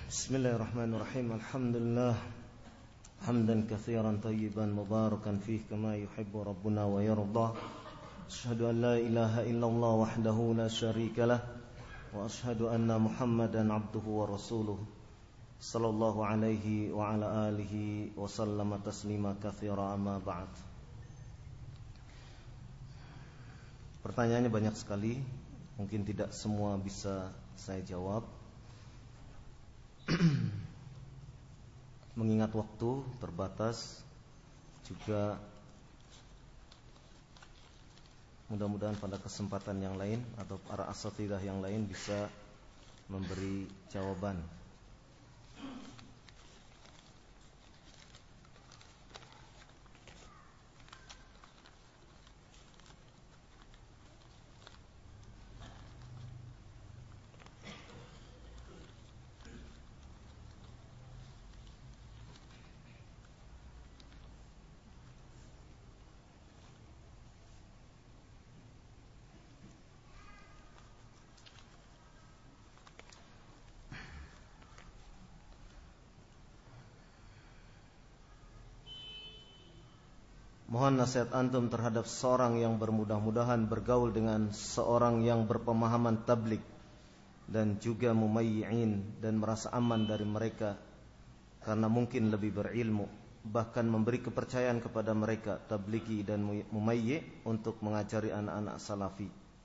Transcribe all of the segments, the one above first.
Bismillahirrahmanirrahim. Alhamdulillah hamdan katsiran tayyiban mubarakan fihi kama yuhibbu rabbuna wa yarda. Asyhadu an la ilaha illallah wahdahu la syarika lah wa asyhadu anna Muhammadan abduhu wa rasuluh sallallahu alaihi wa ala alihi wa sallama taslima katsira amma ba'd. Pertanyaannya banyak sekali, mungkin tidak semua bisa saya jawab. Mengingat waktu terbatas, juga mudah-mudahan pada kesempatan yang lain atau para asatidzah yang lain bisa memberi jawaban. Mohon nasihat antum terhadap seorang yang bermudah-mudahan bergaul dengan seorang yang berpemahaman tabligh dan juga mumayyi'in dan merasa aman dari mereka karena mungkin lebih berilmu, bahkan memberi kepercayaan kepada mereka tablighi dan mumayyi' untuk mengajari anak-anak salafi.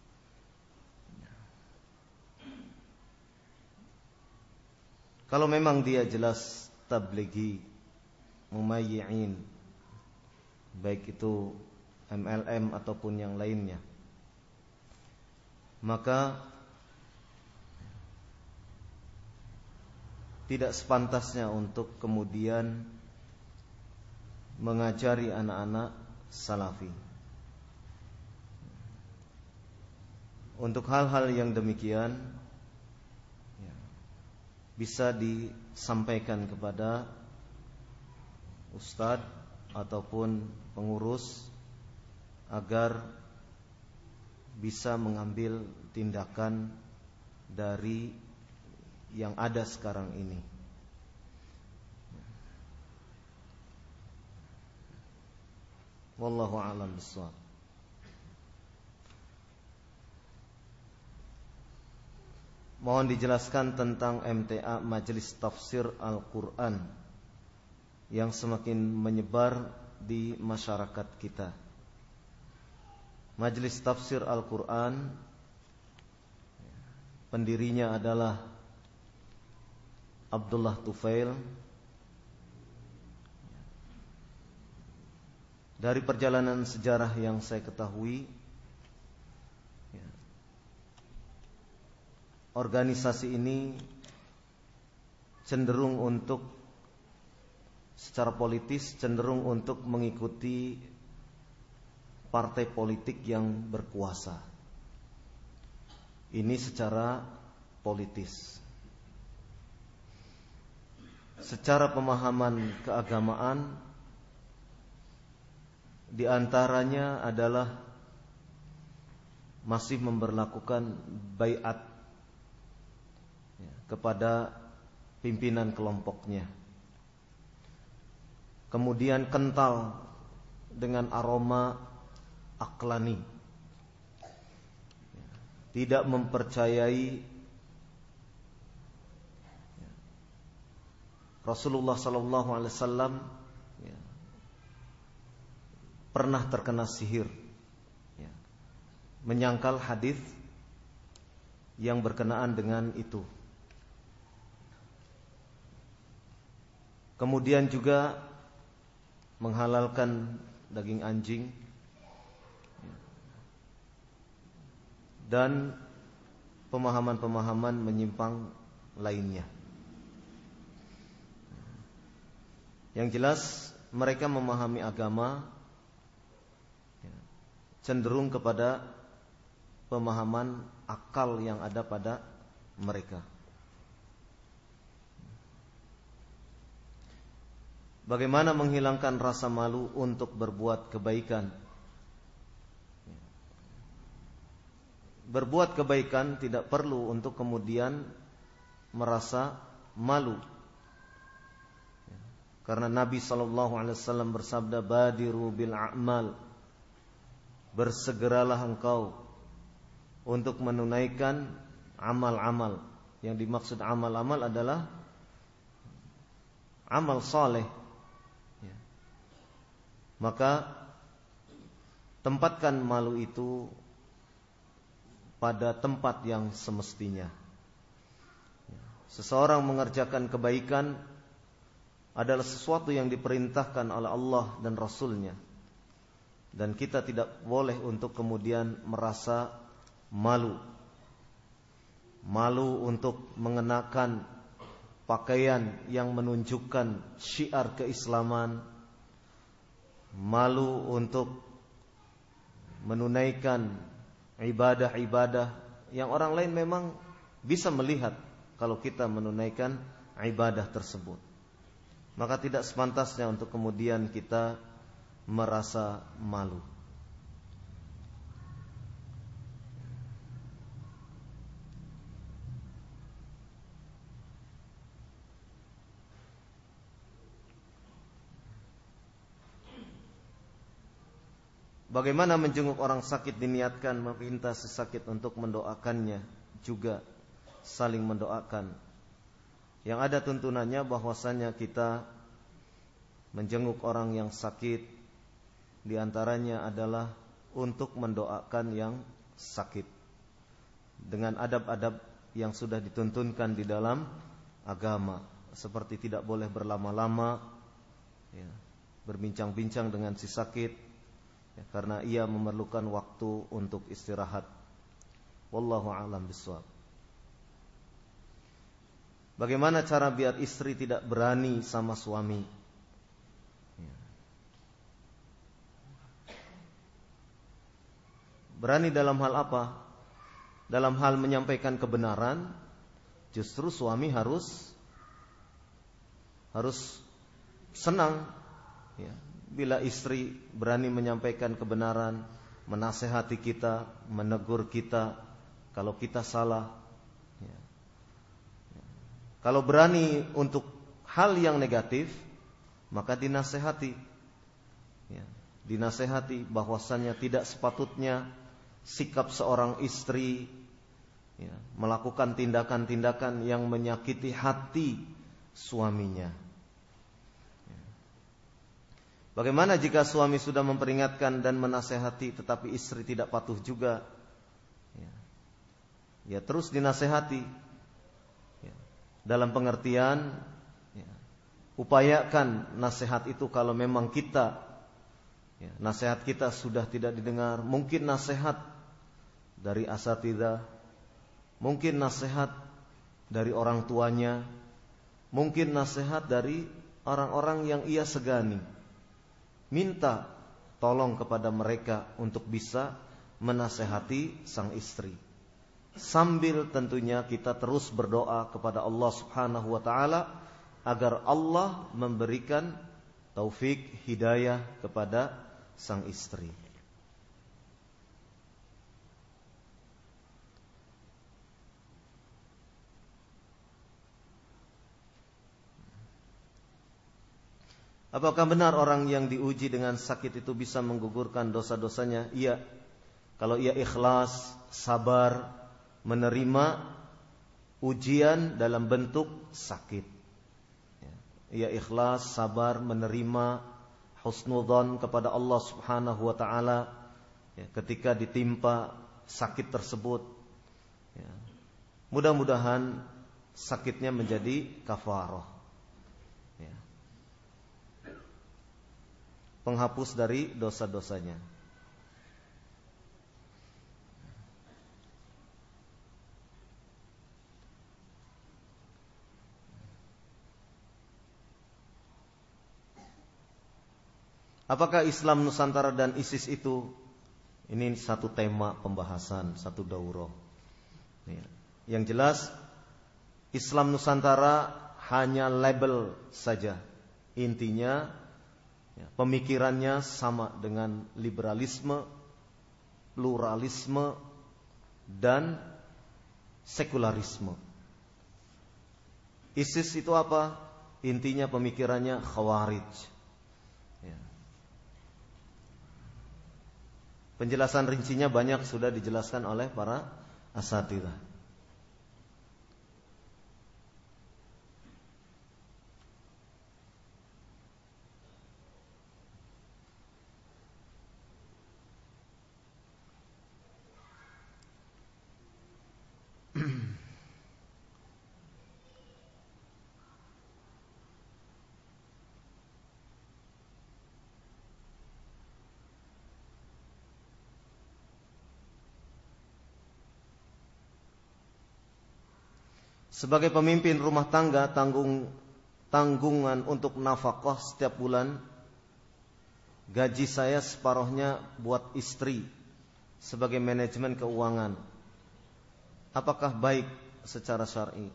Kalau memang dia jelas tablighi, mumayyi'in, baik itu MLM ataupun yang lainnya, maka tidak sepantasnya untuk kemudian mengajari anak-anak salafi. Untuk hal-hal yang demikian bisa disampaikan kepada ustadz ataupun pengurus agar bisa mengambil tindakan dari yang ada sekarang ini. Wallahu a'lam bishawab. Mohon dijelaskan tentang MTA, Majelis Tafsir Al-Quran, yang semakin menyebar di masyarakat kita. Majelis Tafsir Al-Quran, pendirinya adalah Abdullah Tufail. Dari perjalanan sejarah yang saya ketahui, organisasi ini cenderung untuk secara politis cenderung untuk mengikuti partai politik yang berkuasa. Ini secara politis. Secara pemahaman keagamaan, di antaranya adalah masih memberlakukan baiat kepada pimpinan kelompoknya. Kemudian kental dengan aroma aklani, tidak mempercayai Rasulullah SAW pernah terkena sihir, menyangkal hadis yang berkenaan dengan itu. Kemudian juga menghalalkan daging anjing dan pemahaman-pemahaman menyimpang lainnya. Yang jelas mereka memahami agama cenderung kepada pemahaman akal yang ada pada mereka. Bagaimana menghilangkan rasa malu untuk berbuat kebaikan? Berbuat kebaikan tidak perlu untuk kemudian merasa malu. Karena Nabi SAW bersabda, badiru bil a'mal, bersegeralah engkau untuk menunaikan amal-amal. Yang dimaksud amal-amal adalah amal saleh. Maka tempatkan malu itu pada tempat yang semestinya. Seseorang mengerjakan kebaikan adalah sesuatu yang diperintahkan oleh Allah dan Rasul-Nya. Dan kita tidak boleh untuk kemudian merasa malu. Malu untuk mengenakan pakaian yang menunjukkan syiar keislaman. Malu untuk menunaikan ibadah-ibadah yang orang lain memang bisa melihat kalau kita menunaikan ibadah tersebut. Maka tidak sepantasnya untuk kemudian kita merasa malu. Bagaimana menjenguk orang sakit diniatkan meminta si sakit untuk mendoakannya, juga saling mendoakan. Yang ada tuntunannya bahwasanya kita menjenguk orang yang sakit, diantaranya adalah untuk mendoakan yang sakit dengan adab-adab yang sudah dituntunkan di dalam agama, seperti tidak boleh berlama-lama ya, berbincang-bincang dengan si sakit ya, karena ia memerlukan waktu untuk istirahat. Wallahu a'lam bishawab. Bagaimana cara biar istri tidak berani sama suami? Berani dalam hal apa? Dalam hal menyampaikan kebenaran, justru suami harus senang ya, bila istri berani menyampaikan kebenaran, menasehati kita, menegur kita kalau kita salah. Kalau berani untuk hal yang negatif, maka dinasehati. Ya, dinasehati bahwasannya tidak sepatutnya sikap seorang istri ya, melakukan tindakan-tindakan yang menyakiti hati suaminya. Ya. Bagaimana jika suami sudah memperingatkan dan menasehati tetapi istri tidak patuh juga? Ya terus dinasehati. Dalam pengertian ya, upayakan nasihat itu kalau memang kita ya, nasihat kita sudah tidak didengar, mungkin nasihat dari asatidzah, mungkin nasihat dari orang tuanya, mungkin nasihat dari orang-orang yang ia segani. Minta tolong kepada mereka untuk bisa menasehati sang istri. Sambil tentunya kita terus berdoa kepada Allah Subhanahu wa taala agar Allah memberikan taufik hidayah kepada sang istri. Apakah benar orang yang diuji dengan sakit itu bisa menggugurkan dosa-dosanya? Iya. Kalau ia ikhlas, sabar, menerima ujian dalam bentuk sakit. Ia ikhlas, sabar, menerima husnudzon kepada Allah Subhanahu wa taala ketika ditimpa sakit tersebut. Mudah-mudahan sakitnya menjadi kafarah. Penghapus dari dosa-dosanya. Apakah Islam Nusantara dan ISIS itu? Ini satu tema pembahasan, satu daurah. Yang jelas Islam Nusantara hanya label saja. Intinya pemikirannya sama dengan liberalisme, pluralisme, dan sekularisme. ISIS itu apa? Intinya pemikirannya Khawarij. Ya. Penjelasan rincinya banyak sudah dijelaskan oleh para asatidzah. Sebagai pemimpin rumah tangga, tanggungan untuk nafkah setiap bulan, gaji saya separuhnya buat istri sebagai manajemen keuangan. Apakah baik secara syar'i?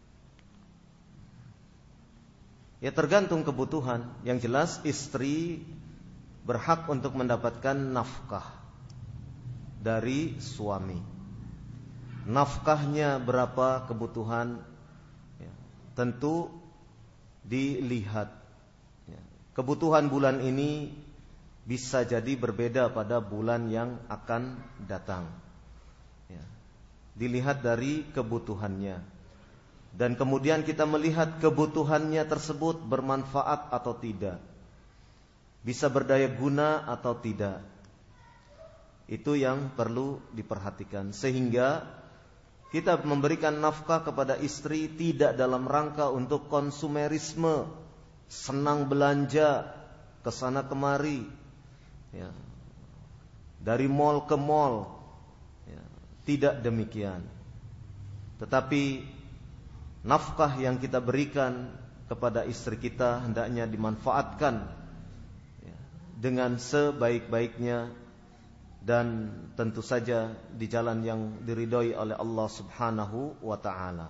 Ya tergantung kebutuhan. Yang jelas istri berhak untuk mendapatkan nafkah dari suami. Nafkahnya berapa kebutuhan ya, tentu dilihat ya. Kebutuhan bulan ini bisa jadi berbeda pada bulan yang akan datang ya. Dilihat dari kebutuhannya. Dan kemudian kita melihat kebutuhannya tersebut bermanfaat atau tidak, bisa berdaya guna atau tidak. Itu yang perlu diperhatikan. Sehingga kita memberikan nafkah kepada istri tidak dalam rangka untuk konsumerisme, senang belanja kesana kemari, ya, dari mall ke mall, ya, tidak demikian. Tetapi nafkah yang kita berikan kepada istri kita hendaknya dimanfaatkan ya, dengan sebaik-baiknya. Dan tentu saja di jalan yang diridhoi oleh Allah Subhanahu wa ta'ala.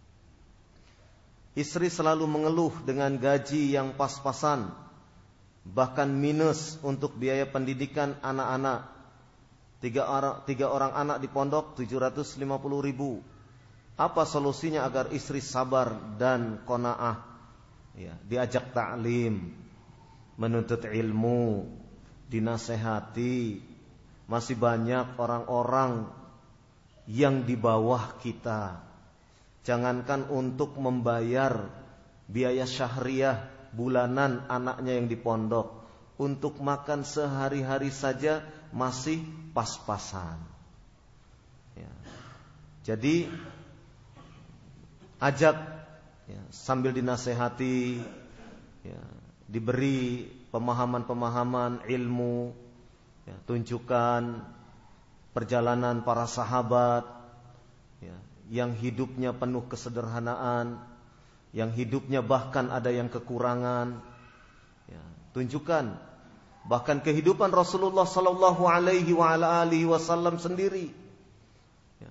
Istri selalu mengeluh dengan gaji yang pas-pasan, bahkan minus untuk biaya pendidikan anak-anak. Tiga orang anak di pondok 750.000. Apa solusinya agar istri sabar dan qanaah ya, diajak ta'lim, menuntut ilmu, dinasehati. Masih banyak orang-orang yang di bawah kita. Jangankan untuk membayar biaya syahriah bulanan anaknya yang di pondok, untuk makan sehari-hari saja masih pas-pasan ya. Jadi ajak ya, sambil dinasehati ya, diberi pemahaman-pemahaman ilmu ya, tunjukkan perjalanan para sahabat ya, yang hidupnya penuh kesederhanaan, yang hidupnya bahkan ada yang kekurangan ya, tunjukkan bahkan kehidupan Rasulullah sallallahu alaihi wasallam sendiri ya.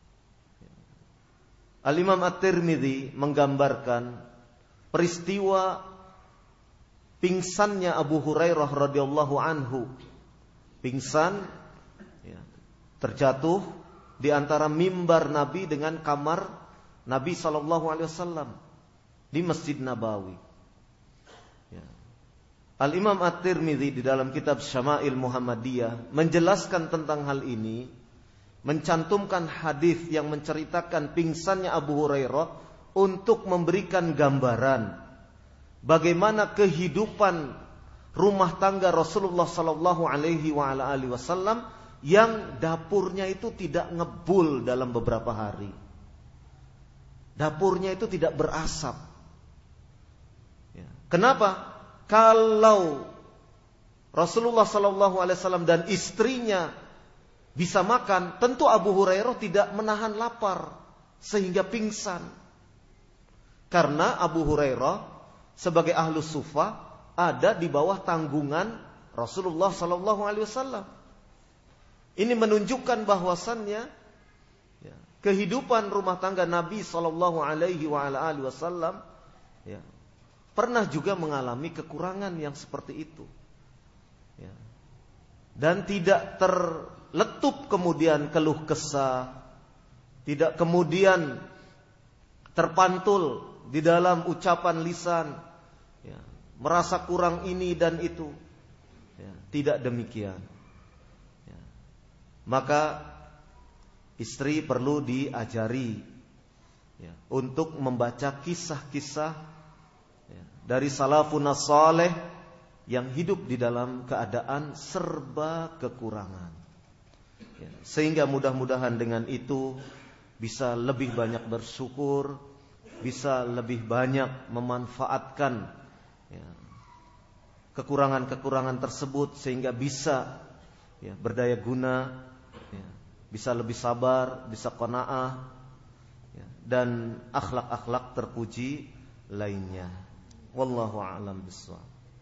Al-Imam At-Tirmidzi menggambarkan peristiwa pingsannya Abu Hurairah radhiyallahu anhu. Pingsan ya, terjatuh di antara mimbar Nabi dengan kamar Nabi SAW di Masjid Nabawi ya. Al-Imam At-Tirmidzi di dalam kitab Syama'il Muhammadiyah menjelaskan tentang hal ini, mencantumkan hadis yang menceritakan pingsannya Abu Hurairah untuk memberikan gambaran bagaimana kehidupan rumah tangga Rasulullah sallallahu alaihi wasallam yang dapurnya itu tidak ngebul dalam beberapa hari. Dapurnya itu tidak berasap. Ya. Kenapa? Kalau Rasulullah sallallahu alaihi wasallam dan istrinya bisa makan, tentu Abu Hurairah tidak menahan lapar sehingga pingsan. Karena Abu Hurairah sebagai ahlus suffah ada di bawah tanggungan Rasulullah sallallahu alaihi wasallam. Ini menunjukkan bahwasannya ya, kehidupan rumah tangga Nabi sallallahu alaihi wasallam ya, pernah juga mengalami kekurangan yang seperti itu. Ya. Dan tidak terletup kemudian keluh kesah, tidak kemudian terpantul di dalam ucapan lisan, ya, merasa kurang ini dan itu. Ya, tidak demikian. Ya. Maka istri perlu diajari, ya, untuk membaca kisah-kisah, ya, dari salafun saleh yang hidup di dalam keadaan serba kekurangan, ya, sehingga mudah-mudahan dengan itu bisa lebih banyak bersyukur, bisa lebih banyak memanfaatkan, ya, kekurangan-kekurangan tersebut, sehingga bisa, ya, berdaya guna, ya, bisa lebih sabar, bisa qanaah, ya, dan akhlak-akhlak terpuji lainnya. Wallahu a'lam bishawab.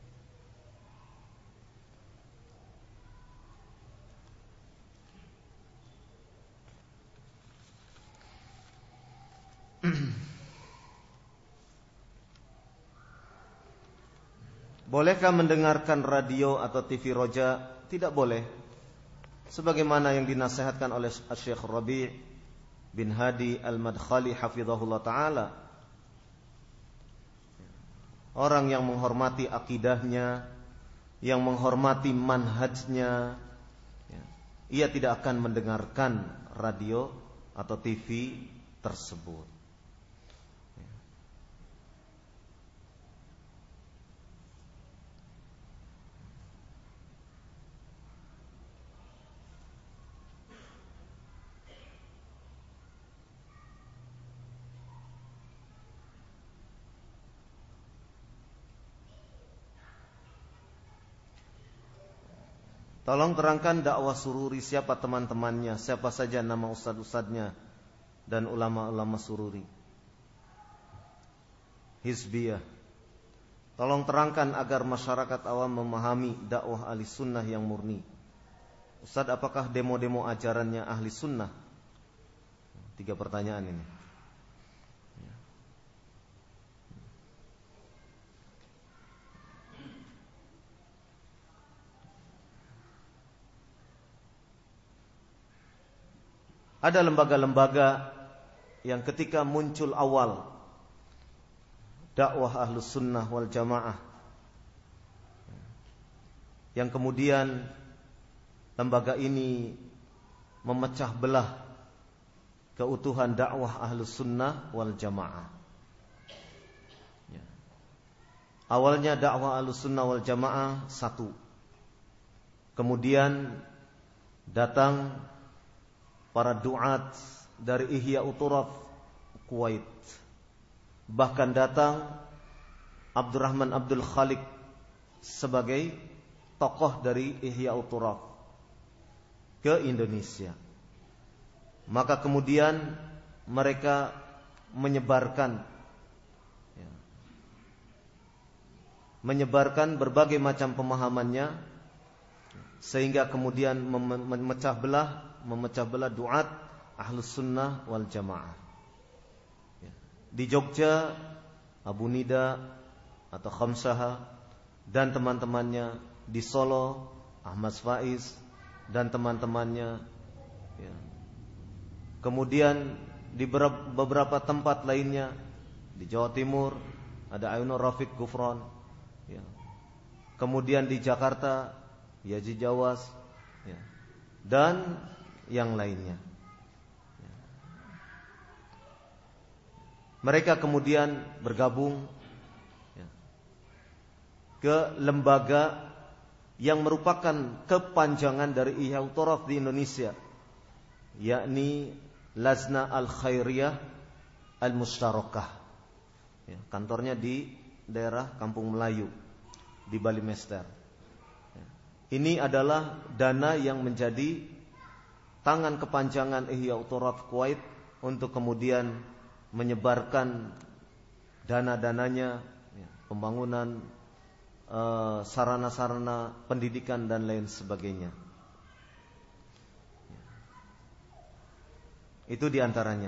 Bolehkah mendengarkan radio atau TV roja? Tidak boleh. Sebagaimana yang dinasihatkan oleh Syekh Rabi' bin Hadi Al-Madkhali hafizahullah ta'ala. Orang yang menghormati akidahnya, yang menghormati manhajnya, ya, ia tidak akan mendengarkan radio atau TV tersebut. Tolong terangkan dakwah sururi, siapa teman-temannya, siapa saja nama ustad-ustadnya dan ulama-ulama sururi. Hizbiyah. Tolong terangkan agar masyarakat awam memahami dakwah ahli sunnah yang murni. Ustad, apakah demo-demo ajarannya ahli sunnah? 3 pertanyaan ini. Ada lembaga-lembaga yang ketika muncul awal dakwah ahlus sunnah wal jamaah, yang kemudian lembaga ini memecah belah keutuhan dakwah ahlus sunnah wal jamaah. Awalnya dakwah ahlus sunnah wal jamaah satu, kemudian datang para duat dari Ihya Uturaf Kuwait, bahkan datang Abdurrahman Abdul Khaliq sebagai tokoh dari Ihya Uturaf ke Indonesia. Maka kemudian mereka menyebarkan berbagai macam pemahamannya, sehingga kemudian memecah belah duat ahlus sunnah wal jamaah. Di Jogja, Abu Nida atau Khamsaha dan teman-temannya, di Solo, Ahmad Faiz dan teman-temannya, ya. Kemudian di beberapa tempat lainnya, di Jawa Timur ada Ayunur Rafiq Gufron, ya. Kemudian di Jakarta Yaji Jawas, ya, dan yang lainnya. Mereka kemudian bergabung, ya, ke lembaga yang merupakan kepanjangan dari Ihya Uturaf di Indonesia, yakni Lajnah Al-Khairiyah Al-Mustarakah, ya, kantornya di daerah Kampung Melayu di Bali Mester. Ini adalah dana yang menjadi tangan kepanjangan Ihya Uturaf Kuwait untuk kemudian menyebarkan dana-dananya, ya, pembangunan sarana-sarana pendidikan dan lain sebagainya. Itu diantaranya.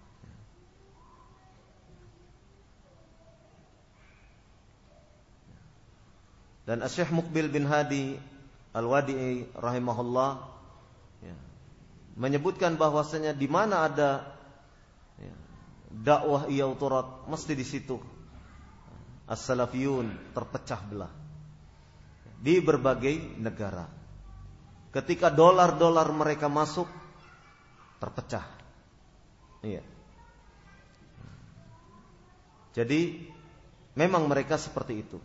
Dan Syekh Muqbil bin Hadi Al-Wadi'i rahimahullah, ya, menyebutkan bahwasanya di mana ada, ya, dakwah iyau turat, mesti di situ as-salafiyun terpecah belah di berbagai negara. Ketika dolar-dolar mereka masuk, terpecah. Iya. Jadi memang mereka seperti itu.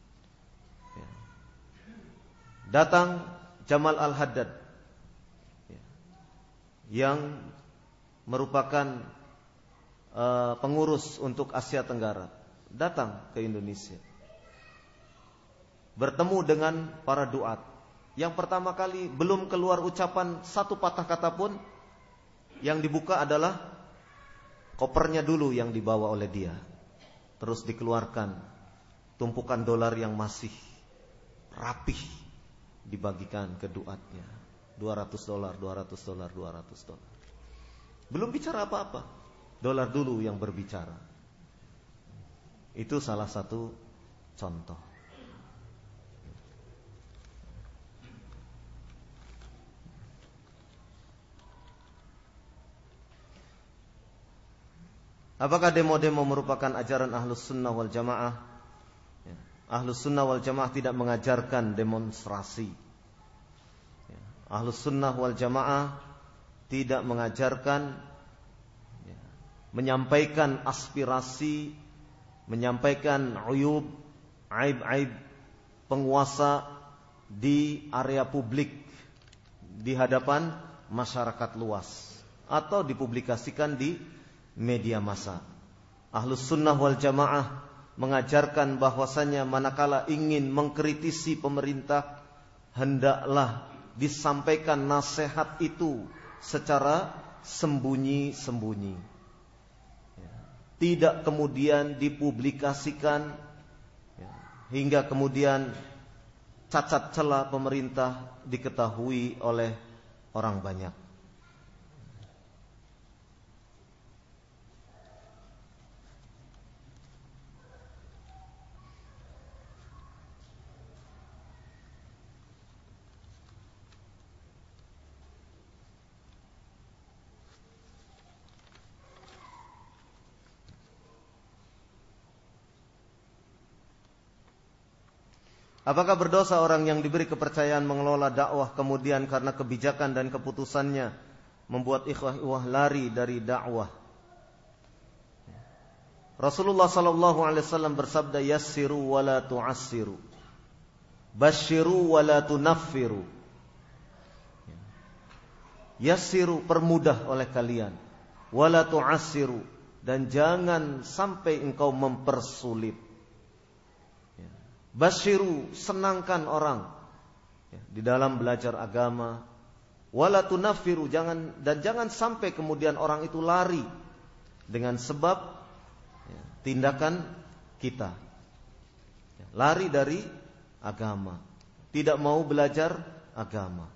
Datang Jamal Al-Haddad yang merupakan pengurus untuk Asia Tenggara, datang ke Indonesia, bertemu dengan para duat. Yang pertama kali belum keluar ucapan satu patah kata pun, yang dibuka adalah kopernya dulu yang dibawa oleh dia. Terus dikeluarkan tumpukan dolar yang masih rapih, dibagikan ke duatnya. $200, $200. Belum bicara apa-apa, dolar dulu yang berbicara. Itu salah satu contoh. Apakah demo-demo merupakan ajaran Ahlus Sunnah wal Jamaah? Ahlus Sunnah wal Jamaah tidak mengajarkan demonstrasi. Ahlus Sunnah wal Jamaah tidak mengajarkan menyampaikan aspirasi, menyampaikan uyub, aib-aib penguasa di area publik, di hadapan masyarakat luas, atau dipublikasikan di media massa. Ahlus Sunnah wal Jamaah mengajarkan bahwasanya manakala ingin mengkritisi pemerintah, hendaklah disampaikan nasihat itu secara sembunyi-sembunyi, tidak kemudian dipublikasikan hingga kemudian cacat celah pemerintah diketahui oleh orang banyak. Apakah berdosa orang yang diberi kepercayaan mengelola dakwah kemudian karena kebijakan dan keputusannya membuat ikhwah lari dari dakwah? Rasulullah sallallahu alaihi wasallam bersabda, yassiru wa la tu'assiru, basyiru wa la tunaffiru. Yassiru, permudah oleh kalian, wa la tu'assiru, dan jangan sampai engkau mempersulit. Basyiru, senangkan orang di dalam belajar agama. Wala tunaffiru, jangan sampai kemudian orang itu lari dengan sebab tindakan kita. Lari dari agama, tidak mau belajar agama.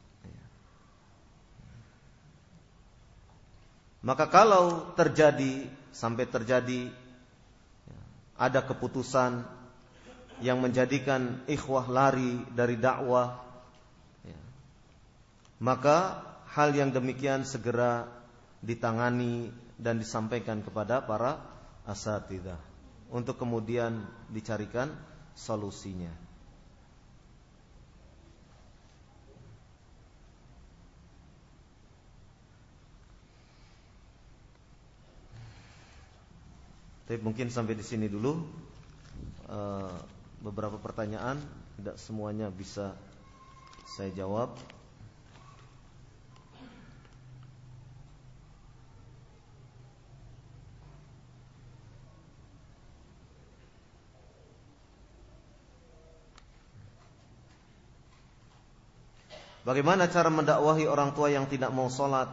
Maka kalau sampai terjadi ada keputusan yang menjadikan ikhwah lari dari dakwah, maka hal yang demikian segera ditangani dan disampaikan kepada para asatidzah untuk kemudian dicarikan solusinya. Tapi mungkin sampai di sini dulu. Beberapa pertanyaan tidak semuanya bisa saya jawab. Bagaimana cara mendakwahi orang tua yang tidak mau sholat?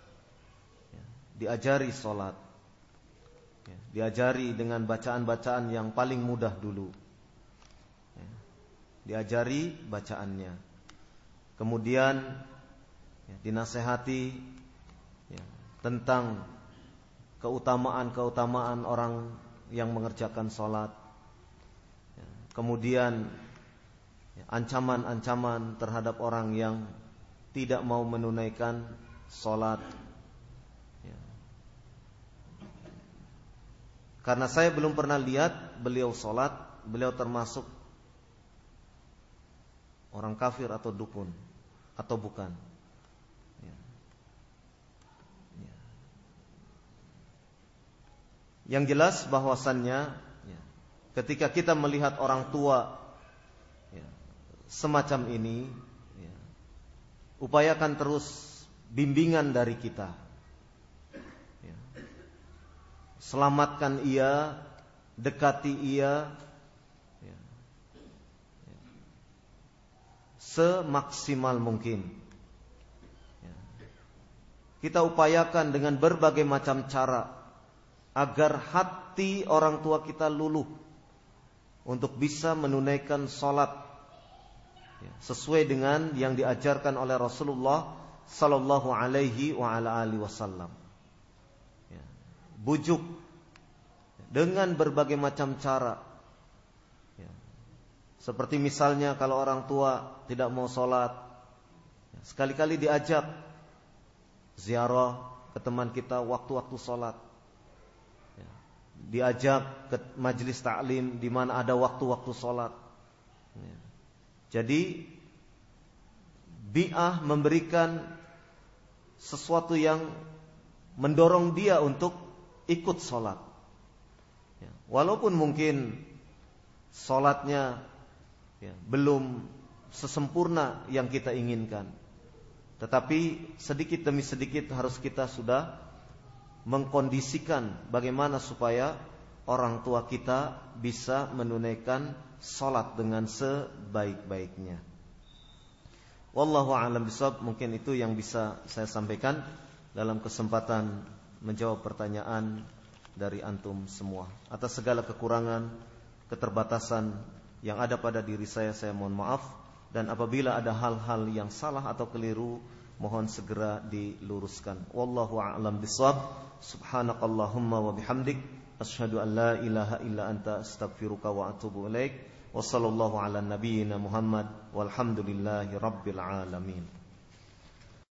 Diajari sholat, diajari dengan bacaan-bacaan yang paling mudah dulu. Diajari bacaannya, kemudian dinasehati tentang keutamaan orang yang mengerjakan sholat, kemudian ancaman-ancaman terhadap orang yang tidak mau menunaikan sholat, Karena saya belum pernah lihat beliau sholat, beliau termasuk orang kafir atau dukun atau bukan. Yang jelas bahwasannya ketika kita melihat orang tua semacam ini, upayakan terus bimbingan dari kita. Selamatkan ia, dekati ia semaksimal mungkin. Kita upayakan dengan berbagai macam cara agar hati orang tua kita luluh untuk bisa menunaikan sholat sesuai dengan yang diajarkan oleh Rasulullah sallallahu alaihi wa ala alihi wasallam. Bujuk dengan berbagai macam cara. Seperti misalnya kalau orang tua tidak mau sholat, sekali-kali diajak ziarah ke teman kita waktu-waktu sholat. Diajak ke majelis taklim di mana ada waktu-waktu sholat. Jadi bi'ah memberikan sesuatu yang mendorong dia untuk ikut sholat. Walaupun mungkin sholatnya belum sesempurna yang kita inginkan, tetapi sedikit demi sedikit harus kita sudah mengkondisikan bagaimana supaya orang tua kita bisa menunaikan sholat dengan sebaik-baiknya. Wallahu a'lam bishawab. Mungkin itu yang bisa saya sampaikan dalam kesempatan menjawab pertanyaan dari antum semua. Atas segala kekurangan, keterbatasan yang ada pada diri saya mohon maaf. Dan apabila ada hal-hal yang salah atau keliru, mohon segera diluruskan. Wallahu a'lam bishawab. Subhanakallahumma wa bihamdik, asyhadu an la ilaha illa anta, astaghfiruka wa atubu ilaik. Wa sallallahu ala nabiyyina Muhammad walhamdulillahi rabbil alamin.